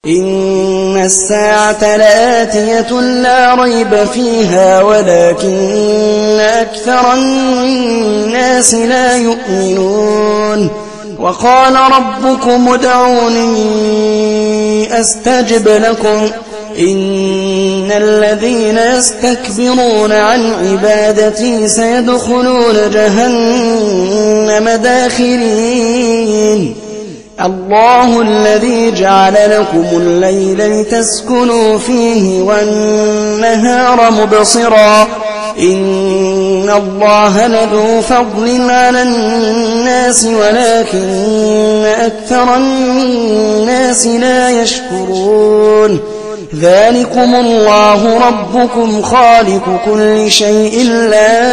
إن الساعة لآتية لا ريب فيها ولكن أكثر الناس لا يؤمنون وقال ربكم ادعوني أستجب لكم إن الذين يستكبرون عن عبادتي سيدخلون جهنم داخرين الله الذي جعل لكم الليل لتسكنوا فيه والنهار مبصرا إن الله لذو فضل على الناس ولكن أكثر الناس لا يشكرون ذلكم الله ربكم خالق كل شيء لا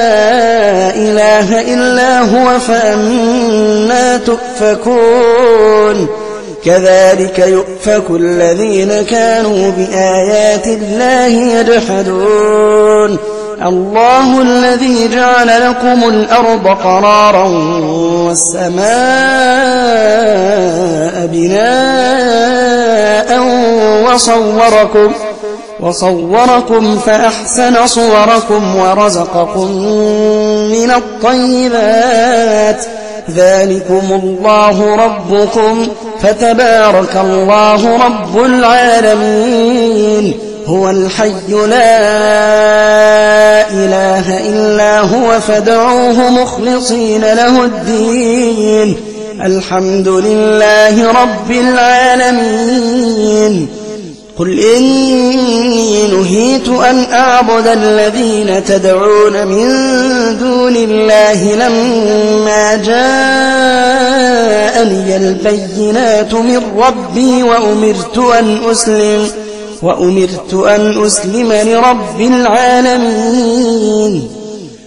إله إلا هو فأنا تؤفكون كذلك يؤفك الذين كانوا بآيات الله يجحدون الله الذي جعل لكم الأرض قرارا والسماء بناء وصوركم فأحسن صوركم ورزقكم من الطيبات ذلكم الله ربكم فتبارك الله رب العالمين هو الحي لا إله إلا هو فادعوه مخلصين له الدين الحمد لله رب العالمين قل إني نهيت أن أعبد الذين تدعون من دون الله لما جاءني البينات من ربي وأمرت أن أسلم لرب العالمين